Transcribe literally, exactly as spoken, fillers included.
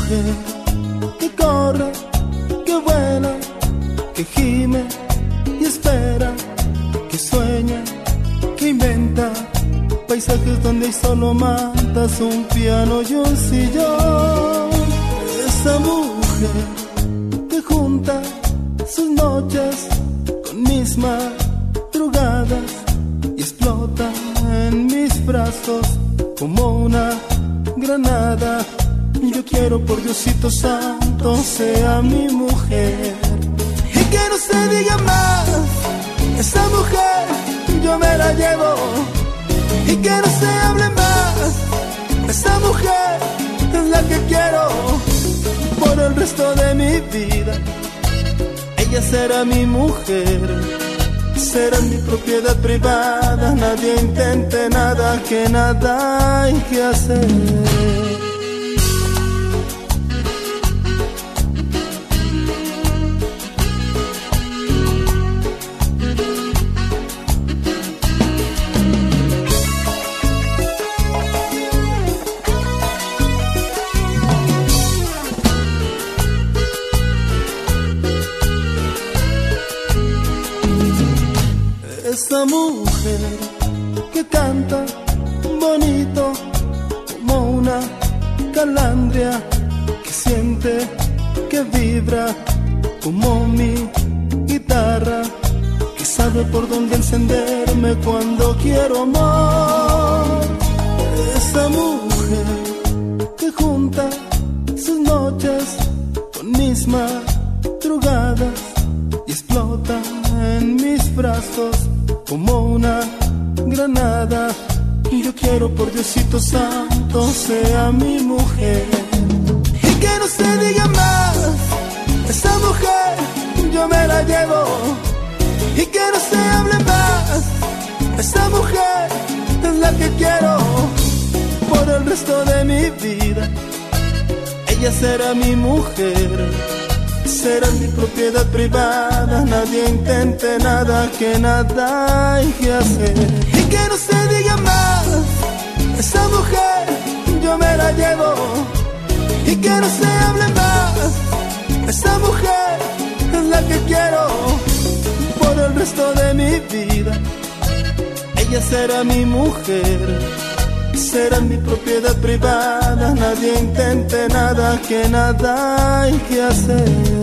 mujer que corre, que vuela, que gime y espera, que sueña, que inventa paisajes donde hay solo matas, un piano y un sillón. Esa mujer que junta sus noches con mis madrugadas y explota en mis brazos como una granada. Yo quiero, por Diosito santo, sea mi mujer. Y que no se diga más, esa mujer yo me la llevo. Y que no se hable más, esa mujer es la que quiero por el resto de mi vida. Ella será mi mujer, será mi propiedad privada. Nadie intente nada, que nada hay que hacer. Esa mujer que canta bonito como una calandria, que siente, que vibra como mi guitarra, que sabe por dónde encenderme cuando quiero amor. Esa mujer que junta sus noches con mis madrugadas y explota en mis brazos como una granada. Y yo quiero, por Diosito santo, sea mi mujer. Y que no se diga más, esa mujer yo me la llevo. Y que no se hable más, esa mujer es la que quiero por el resto de mi vida. Ella será mi mujer, será mi propiedad privada. Nadie intente nada, que nada hay que hacer. Y que no se diga más, esa mujer yo me la llevo. Y que no se hable más, esa mujer es la que quiero por el resto de mi vida. Ella será mi mujer, será mi propiedad privada. Nadie intente nada, que nada hay que hacer.